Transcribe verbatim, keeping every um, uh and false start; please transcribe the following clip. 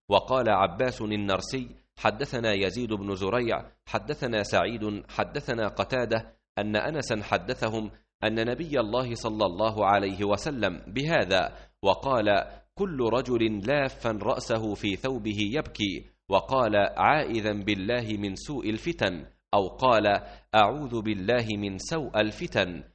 وقال عباس النرسي حدثنا يزيد بن زريع حدثنا سعيد حدثنا قتادة أن أنسا حدثهم أن نبي الله صلى الله عليه وسلم بهذا، وقال كل رجل لافا رأسه في ثوبه يبكي، وقال عائذا بالله من سوء الفتن، أو قال أعوذ بالله من سوء الفتن.